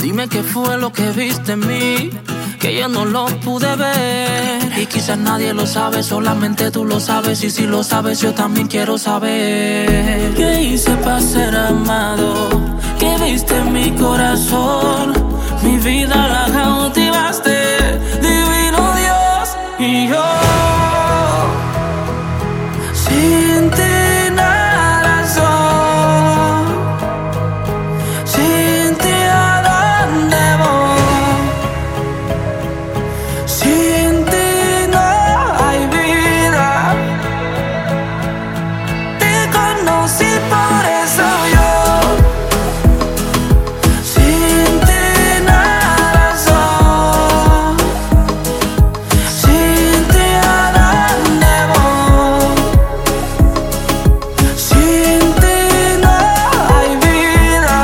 Dime qué fue lo que viste en mí, que yo no lo pude ver. Y quizás nadie lo sabe, solamente tú lo sabes. Y si lo sabes, yo también quiero saber. ¿Qué hice para ser amado? ¿Qué viste en mi corazón? Mi vida la cautivaste, divino Dios. Y yo sin ti nada soy, sin ti a dónde voy, sin ti no hay vida. Te conocí por eso yo, sin ti nada soy, sin ti a dónde voy, sin ti no hay vida.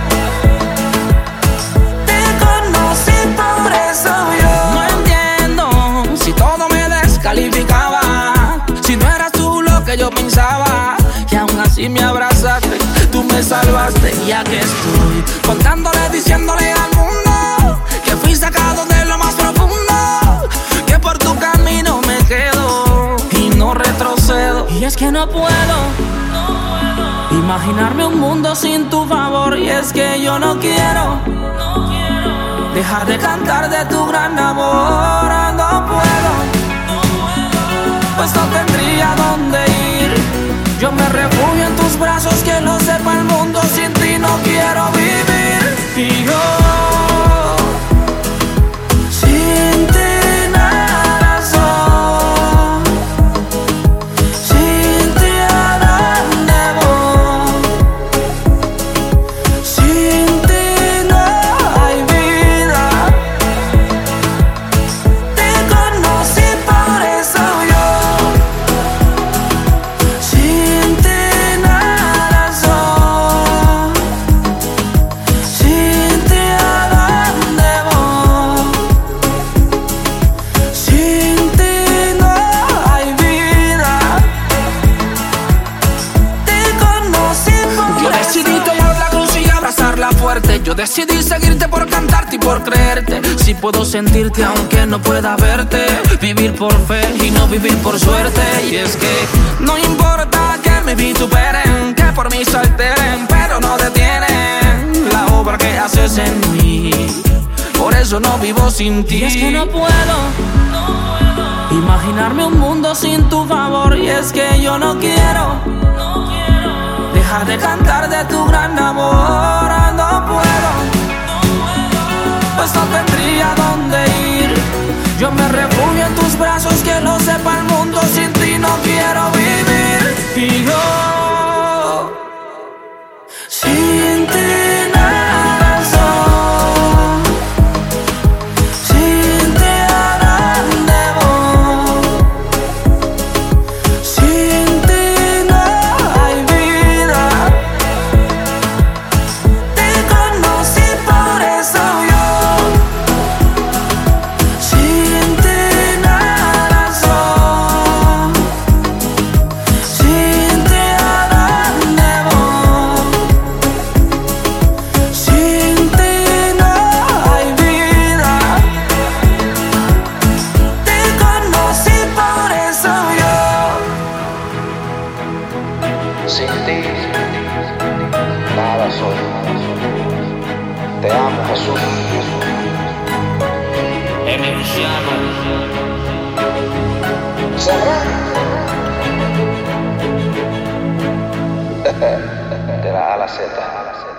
Te conocí por eso yo. No entiendo si todo me descalificaba, si no eras tú lo que yo pensaba, y aún así me abrazaste, tú me salvaste. Y aquí estoy contándole, diciéndole al mundo que fui sacado de lo más profundo, que por tu camino me quedo y no retrocedo. Y es que no puedo imaginarme un mundo sin tu favor. Y es que yo no quiero dejar de cantar de tu gran amor. No puedo, pues no tendría dónde ir. Yo me refugio en tus brazos, que lo sepa el mundo. Sin ti no quiero vivir. Y yo sin ti nada soy, sin ti a dónde voy, sin ti no hay vida. Te conocí por eso yo, sin ti nada soy, sin ti a dónde voy, sin ti no hay vida. Te conocí por Yo decidí tomar la cruz y abrazarla fuerte. Yo decidí seguirte por cantarte y por creerte. Si puedo sentirte aunque no pueda verte, vivir por fe y no vivir por suerte. Y es que no importa que me vituperen, que por mí se alteren, pero no detienen la obra que haces en mí. Por eso no vivo sin ti. Y es que no puedo imaginarme un mundo sin tu favor. Y es que yo no quiero dejar de cantar de tu gran amor. No puedo, pues no tendría dónde ir. Yo me refugio en tus brazos, que lo sepa el mundo. Sin ti no quiero vivir. Y yo sin ti nada soy, sin ti a dónde voy, sin ti no hay vida. Te conocí por eso yo, sin ti nada soy, sin ti a dónde voy, sin ti no hay vida. Te conocí por eso yo. Sin ti, nada soy. Te amo, Jesús. ¿Sabrá? De la A a la Z.